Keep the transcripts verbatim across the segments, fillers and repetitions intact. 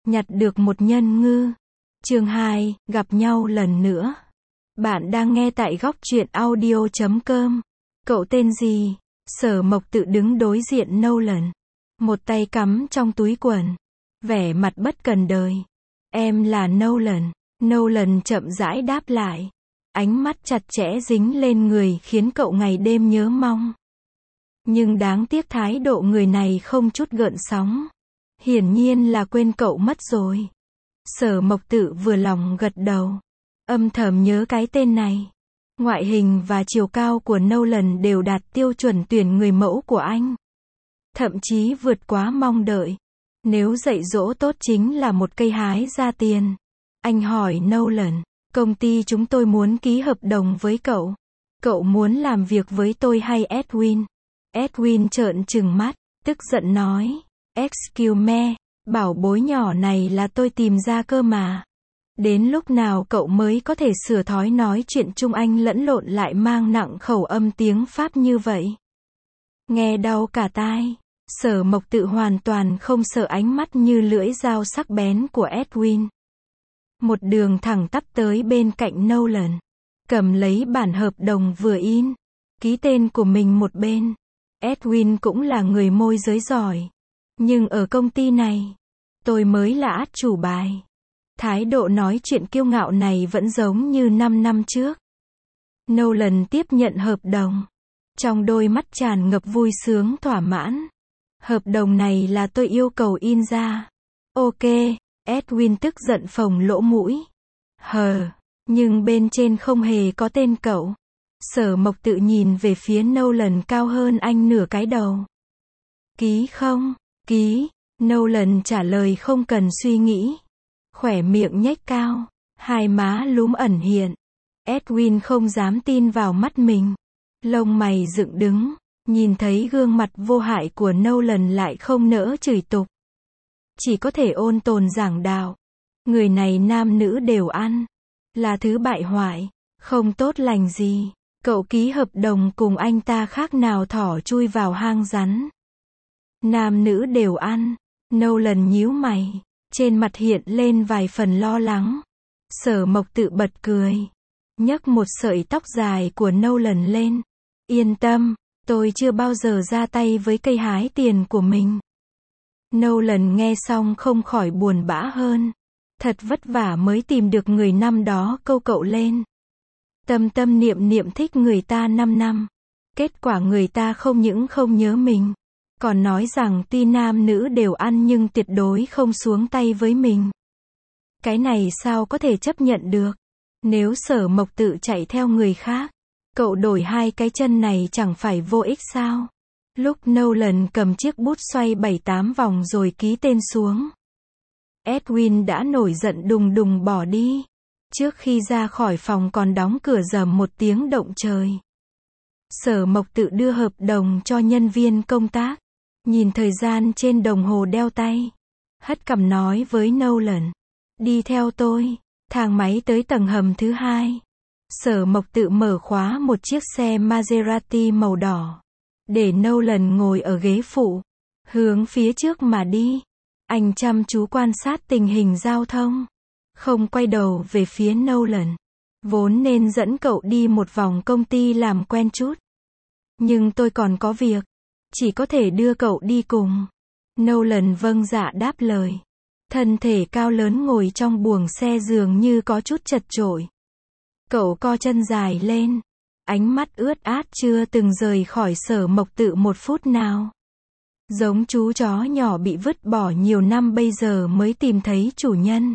Nhặt được một nhân ngư. Chương hai, gặp nhau lần nữa. Bạn đang nghe tại góc truyện audio chấm com. Cậu tên gì? Sở Mộc tự đứng đối diện Nolan. Một tay cắm trong túi quần. Vẻ mặt bất cần đời. Em là Nolan. Nolan chậm rãi đáp lại. Ánh mắt chặt chẽ dính lên người khiến cậu ngày đêm nhớ mong. Nhưng đáng tiếc thái độ người này không chút gợn sóng. Hiển nhiên là quên cậu mất rồi. Sở Mộc tự vừa lòng gật đầu. Âm thầm nhớ cái tên này. Ngoại hình và chiều cao của Nolan đều đạt tiêu chuẩn tuyển người mẫu của anh. Thậm chí vượt quá mong đợi. Nếu dạy dỗ tốt chính là một cây hái ra tiền. Anh hỏi Nolan, công ty chúng tôi muốn ký hợp đồng với cậu. Cậu muốn làm việc với tôi hay Edwin? Edwin trợn trừng mắt, tức giận nói. Excuse me, bảo bối nhỏ này là tôi tìm ra cơ mà. Đến lúc nào cậu mới có thể sửa thói nói chuyện Trung Anh lẫn lộn lại mang nặng khẩu âm tiếng Pháp như vậy? Nghe đau cả tai. Sở Mộc tự hoàn toàn không sợ ánh mắt như lưỡi dao sắc bén của Edwin. Một đường thẳng tắp tới bên cạnh Nolan. Cầm lấy bản hợp đồng vừa in. Ký tên của mình một bên. Edwin cũng là người môi giới giỏi. Nhưng ở công ty này, tôi mới là át chủ bài. Thái độ nói chuyện kiêu ngạo này vẫn giống như năm năm trước. Nolan tiếp nhận hợp đồng. Trong đôi mắt tràn ngập vui sướng thỏa mãn. Hợp đồng này là tôi yêu cầu in ra. Ok, Edwin tức giận phồng lỗ mũi. Hờ, nhưng bên trên không hề có tên cậu. Sở Mộc tự nhìn về phía Nolan cao hơn anh nửa cái đầu. Ký không? Ký. Nolan trả lời không cần suy nghĩ. Khỏe miệng nhếch cao. Hai má lúm ẩn hiện. Edwin không dám tin vào mắt mình. Lông mày dựng đứng. Nhìn thấy gương mặt vô hại của Nolan lại không nỡ chửi tục. Chỉ có thể ôn tồn giảng đạo. Người này nam nữ đều ăn. Là thứ bại hoại. Không tốt lành gì. Cậu ký hợp đồng cùng anh ta khác nào thỏ chui vào hang rắn. Nam nữ đều ăn. Nolan nhíu mày. Trên mặt hiện lên vài phần lo lắng. Sở Mộc tự bật cười. Nhấc một sợi tóc dài của Nolan lên. Yên tâm, tôi chưa bao giờ ra tay với cây hái tiền của mình. Nolan nghe xong không khỏi buồn bã hơn. Thật vất vả mới tìm được người năm đó câu cậu lên. Tâm tâm niệm niệm thích người ta năm năm. Kết quả người ta không những không nhớ mình. Còn nói rằng tuy nam nữ đều ăn nhưng tuyệt đối không xuống tay với mình. Cái này sao có thể chấp nhận được? Nếu Sở Mộc tự chạy theo người khác, cậu đổi hai cái chân này chẳng phải vô ích sao? Lúc Nolan cầm chiếc bút xoay bảy tám vòng rồi ký tên xuống. Edwin đã nổi giận đùng đùng bỏ đi. Trước khi ra khỏi phòng còn đóng cửa rầm một tiếng động trời. Sở Mộc tự đưa hợp đồng cho nhân viên công tác. Nhìn thời gian trên đồng hồ đeo tay. Hất cằm nói với Nolan. Đi theo tôi. Thang máy tới tầng hầm thứ hai. Sở Mộc tự mở khóa một chiếc xe Maserati màu đỏ. Để Nolan ngồi ở ghế phụ. Hướng phía trước mà đi. Anh chăm chú quan sát tình hình giao thông. Không quay đầu về phía Nolan. Vốn nên dẫn cậu đi một vòng công ty làm quen chút. Nhưng tôi còn có việc. Chỉ có thể đưa cậu đi cùng. Nolan vâng dạ đáp lời. Thân thể cao lớn ngồi trong buồng xe dường như có chút chật chội. Cậu co chân dài lên. Ánh mắt ướt át chưa từng rời khỏi Sở Mộc tự một phút nào. Giống chú chó nhỏ bị vứt bỏ nhiều năm bây giờ mới tìm thấy chủ nhân.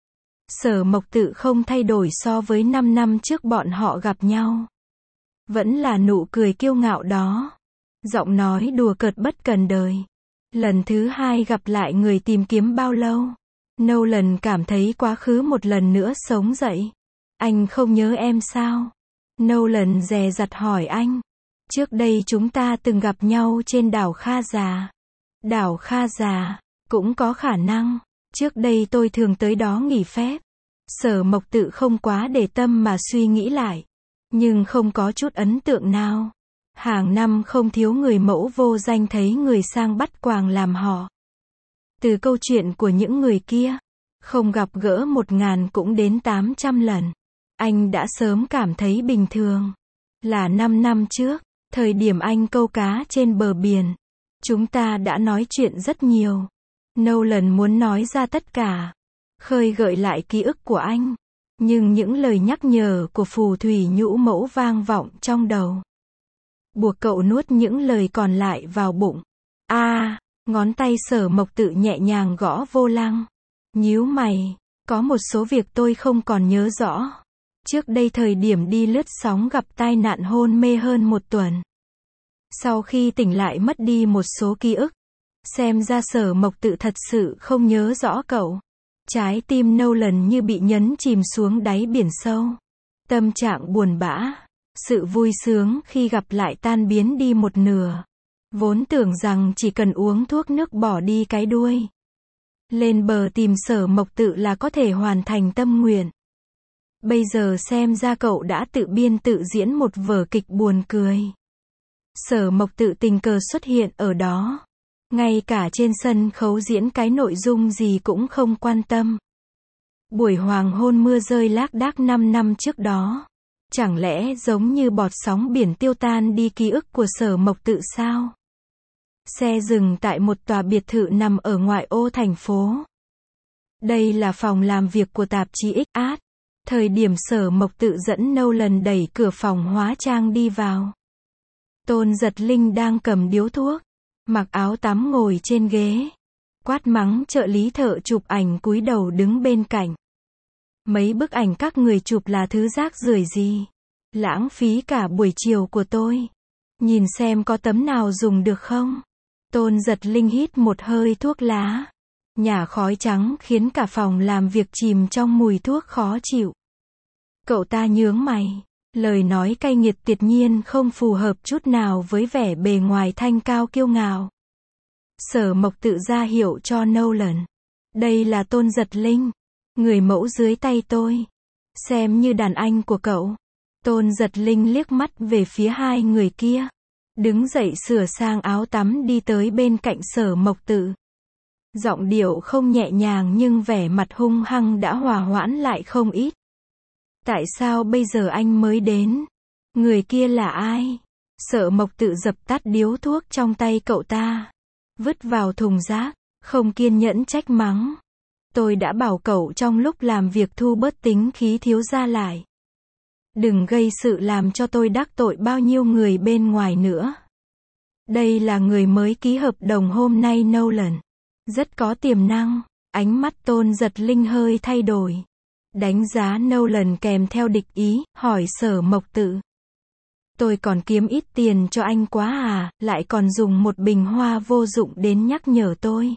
Sở Mộc tự không thay đổi so với năm năm trước bọn họ gặp nhau. Vẫn là nụ cười kiêu ngạo đó. Giọng nói đùa cợt bất cần đời. Lần thứ hai gặp lại người tìm kiếm bao lâu? Nolan cảm thấy quá khứ một lần nữa sống dậy. Anh không nhớ em sao? Nolan dè dặt hỏi anh. Trước đây chúng ta từng gặp nhau trên đảo Kha Già. Đảo Kha Già, cũng có khả năng. Trước đây tôi thường tới đó nghỉ phép. Sở Mộc tự không quá để tâm mà suy nghĩ lại. Nhưng không có chút ấn tượng nào. Hàng năm không thiếu người mẫu vô danh thấy người sang bắt quàng làm họ. Từ câu chuyện của những người kia, không gặp gỡ một ngàn cũng đến tám trăm lần. Anh đã sớm cảm thấy bình thường. Là năm năm trước, thời điểm anh câu cá trên bờ biển, chúng ta đã nói chuyện rất nhiều. Nolan muốn nói ra tất cả, khơi gợi lại ký ức của anh. Nhưng những lời nhắc nhở của phù thủy nhũ mẫu vang vọng trong đầu, buộc cậu nuốt những lời còn lại vào bụng. A, à, ngón tay Sở Mộc Tự nhẹ nhàng gõ vô lăng. Nhíu mày, có một số việc tôi không còn nhớ rõ. Trước đây thời điểm đi lướt sóng gặp tai nạn hôn mê hơn một tuần. Sau khi tỉnh lại mất đi một số ký ức. Xem ra Sở Mộc Tự thật sự không nhớ rõ cậu. Trái tim Nolan như bị nhấn chìm xuống đáy biển sâu. Tâm trạng buồn bã. Sự vui sướng khi gặp lại tan biến đi một nửa. Vốn tưởng rằng chỉ cần uống thuốc nước bỏ đi cái đuôi. Lên bờ tìm Sở Mộc Tự là có thể hoàn thành tâm nguyện. Bây giờ xem ra cậu đã tự biên tự diễn một vở kịch buồn cười. Sở Mộc Tự tình cờ xuất hiện ở đó. Ngay cả trên sân khấu diễn cái nội dung gì cũng không quan tâm. Buổi hoàng hôn mưa rơi lác đác năm năm trước đó. Chẳng lẽ giống như bọt sóng biển tiêu tan đi ký ức của Sở Mộc Tự sao? Xe dừng tại một tòa biệt thự nằm ở ngoại ô thành phố. Đây là phòng làm việc của tạp chí ích át. Thời điểm Sở Mộc Tự dẫn Nolan đẩy cửa phòng hóa trang đi vào. Tôn Giật Linh đang cầm điếu thuốc, mặc áo tắm ngồi trên ghế. Quát mắng trợ lý thợ chụp ảnh cúi đầu đứng bên cạnh. Mấy bức ảnh các người chụp là thứ rác rưởi gì? Lãng phí cả buổi chiều của tôi. Nhìn xem có tấm nào dùng được không? Tôn Giật Linh hít một hơi thuốc lá. Nhả khói trắng khiến cả phòng làm việc chìm trong mùi thuốc khó chịu. Cậu ta nhướng mày. Lời nói cay nghiệt tuyệt nhiên không phù hợp chút nào với vẻ bề ngoài thanh cao kiêu ngạo. Sở Mộc Tự ra hiệu cho Nolan. Đây là Tôn Giật Linh, người mẫu dưới tay tôi. Xem như đàn anh của cậu. Tôn Giật Linh liếc mắt về phía hai người kia. Đứng dậy sửa sang áo tắm đi tới bên cạnh Sở Mộc Tự. Giọng điệu không nhẹ nhàng nhưng vẻ mặt hung hăng đã hòa hoãn lại không ít. Tại sao bây giờ anh mới đến? Người kia là ai? Sở Mộc Tự dập tắt điếu thuốc trong tay cậu ta. Vứt vào thùng rác, không kiên nhẫn trách mắng. Tôi đã bảo cậu trong lúc làm việc thu bớt tính khí thiếu gia lại. Đừng gây sự làm cho tôi đắc tội bao nhiêu người bên ngoài nữa. Đây là người mới ký hợp đồng hôm nay Nolan. Rất có tiềm năng. Ánh mắt Tôn Giật Linh hơi thay đổi. Đánh giá Nolan kèm theo địch ý, hỏi Sở Mộc Tự. Tôi còn kiếm ít tiền cho anh quá à, lại còn dùng một bình hoa vô dụng đến nhắc nhở tôi.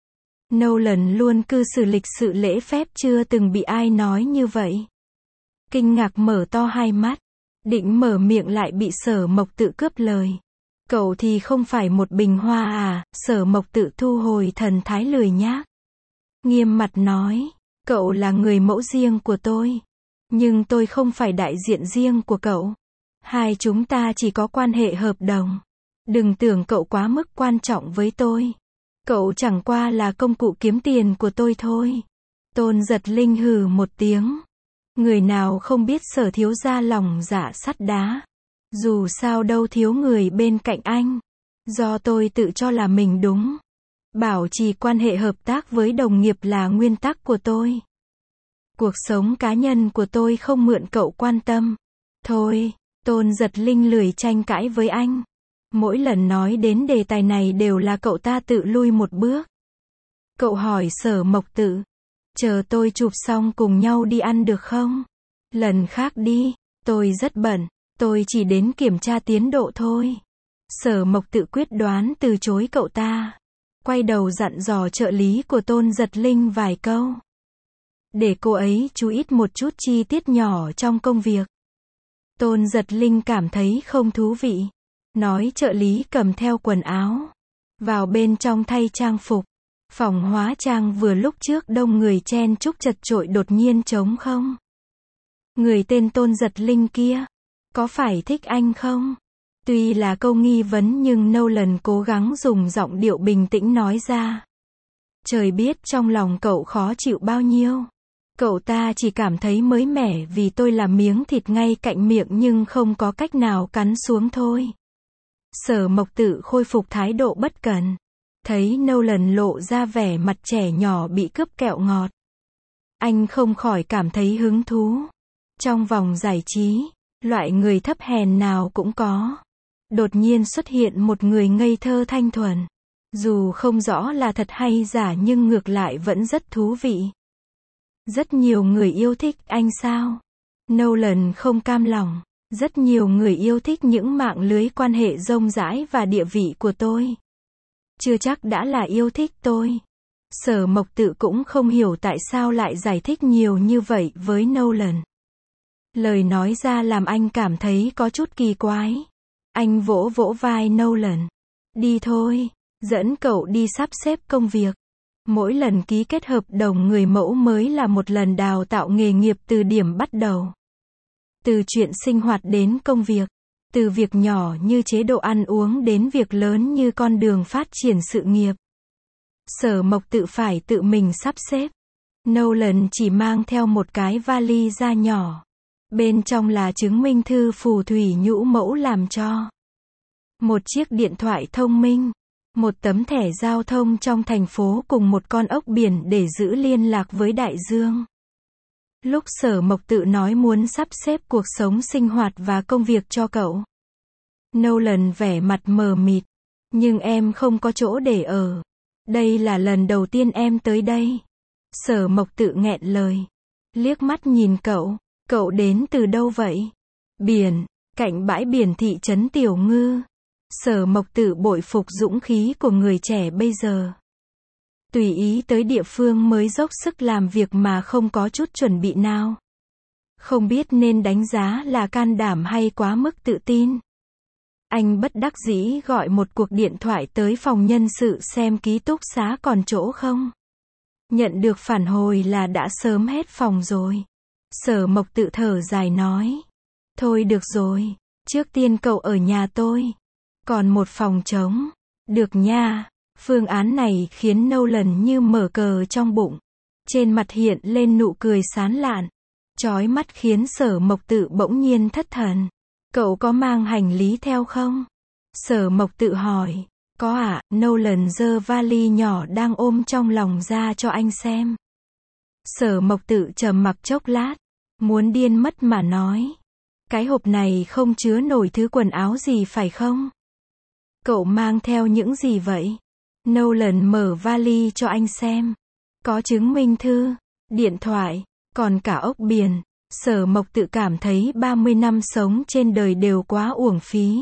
Nolan luôn cư xử lịch sự lễ phép, chưa từng bị ai nói như vậy. Kinh ngạc mở to hai mắt, định mở miệng lại bị Sở Mộc Tự cướp lời. Cậu thì không phải một bình hoa à? Sở Mộc Tự thu hồi thần thái lười nhác. Nghiêm mặt nói, cậu là người mẫu riêng của tôi. Nhưng tôi không phải đại diện riêng của cậu. Hai chúng ta chỉ có quan hệ hợp đồng. Đừng tưởng cậu quá mức quan trọng với tôi. Cậu chẳng qua là công cụ kiếm tiền của tôi thôi. Tôn Giật Linh hừ một tiếng. Người nào không biết Sở thiếu gia lòng dạ sắt đá. Dù sao đâu thiếu người bên cạnh anh. Do tôi tự cho là mình đúng. Bảo trì quan hệ hợp tác với đồng nghiệp là nguyên tắc của tôi. Cuộc sống cá nhân của tôi không mượn cậu quan tâm. Thôi, Tôn Giật Linh lười tranh cãi với anh. Mỗi lần nói đến đề tài này đều là cậu ta tự lui một bước. Cậu hỏi Sở Mộc Tự. Chờ tôi chụp xong cùng nhau đi ăn được không? Lần khác đi, tôi rất bận. Tôi chỉ đến kiểm tra tiến độ thôi. Sở Mộc Tự quyết đoán từ chối cậu ta. Quay đầu dặn dò trợ lý của Tôn Giật Linh vài câu. Để cô ấy chú ý một chút chi tiết nhỏ trong công việc. Tôn Giật Linh cảm thấy không thú vị. Nói trợ lý cầm theo quần áo. Vào bên trong thay trang phục. Phòng hóa trang vừa lúc trước đông người chen chúc chật chội đột nhiên trống không. Người tên Tôn Giật Linh kia. Có phải thích anh không? Tuy là câu nghi vấn nhưng Nolan cố gắng dùng giọng điệu bình tĩnh nói ra. Trời biết trong lòng cậu khó chịu bao nhiêu. Cậu ta chỉ cảm thấy mới mẻ vì tôi là miếng thịt ngay cạnh miệng nhưng không có cách nào cắn xuống thôi. Sở Mộc Tự khôi phục thái độ bất cần. Thấy Nolan lộ ra vẻ mặt trẻ nhỏ bị cướp kẹo ngọt. Anh không khỏi cảm thấy hứng thú. Trong vòng giải trí, loại người thấp hèn nào cũng có. Đột nhiên xuất hiện một người ngây thơ thanh thuần. Dù không rõ là thật hay giả nhưng ngược lại vẫn rất thú vị. Rất nhiều người yêu thích anh sao? Nolan không cam lòng. Rất nhiều người yêu thích những mạng lưới quan hệ rộng rãi và địa vị của tôi. Chưa chắc đã là yêu thích tôi. Sở Mộc Tự cũng không hiểu tại sao lại giải thích nhiều như vậy với Nolan. Lời nói ra làm anh cảm thấy có chút kỳ quái. Anh vỗ vỗ vai Nolan. Đi thôi, dẫn cậu đi sắp xếp công việc. Mỗi lần ký kết hợp đồng người mẫu mới là một lần đào tạo nghề nghiệp từ điểm bắt đầu. Từ chuyện sinh hoạt đến công việc. Từ việc nhỏ như chế độ ăn uống đến việc lớn như con đường phát triển sự nghiệp. Sở Mộc Tự phải tự mình sắp xếp. Nolan chỉ mang theo một cái vali da nhỏ. Bên trong là chứng minh thư phù thủy nhũ mẫu làm cho. Một chiếc điện thoại thông minh. Một tấm thẻ giao thông trong thành phố cùng một con ốc biển để giữ liên lạc với đại dương. Lúc Sở Mộc Tự nói muốn sắp xếp cuộc sống sinh hoạt và công việc cho cậu. Nolan vẻ mặt mờ mịt. Nhưng em không có chỗ để ở. Đây là lần đầu tiên em tới đây. Sở Mộc Tự nghẹn lời. Liếc mắt nhìn cậu. Cậu đến từ đâu vậy? Biển. Cạnh bãi biển thị trấn Tiểu Ngư. Sở Mộc Tự bội phục dũng khí của người trẻ bây giờ. Tùy ý tới địa phương mới dốc sức làm việc mà không có chút chuẩn bị nào. Không biết nên đánh giá là can đảm hay quá mức tự tin. Anh bất đắc dĩ gọi một cuộc điện thoại tới phòng nhân sự xem ký túc xá còn chỗ không. Nhận được phản hồi là đã sớm hết phòng rồi. Sở Mộc Tự thở dài nói. Thôi được rồi, trước tiên cậu ở nhà tôi. Còn một phòng trống. Được nha. Phương án này khiến Nolan như mở cờ trong bụng. Trên mặt hiện lên nụ cười sán lạn. Chói mắt khiến Sở Mộc Tự bỗng nhiên thất thần. Cậu có mang hành lý theo không? Sở Mộc Tự hỏi. Có ạ, à, Nolan giơ vali nhỏ đang ôm trong lòng ra cho anh xem. Sở Mộc Tự trầm mặc chốc lát. Muốn điên mất mà nói. Cái hộp này không chứa nổi thứ quần áo gì phải không? Cậu mang theo những gì vậy? Nolan mở vali cho anh xem. Có chứng minh thư, điện thoại, còn cả ốc biển. Sở Mộc Tự cảm thấy ba mươi năm sống trên đời đều quá uổng phí.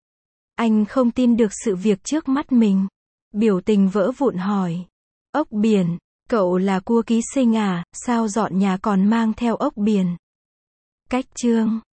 Anh không tin được sự việc trước mắt mình. Biểu tình vỡ vụn hỏi. Ốc biển, cậu là cua ký sinh à, sao dọn nhà còn mang theo ốc biển? Cách chương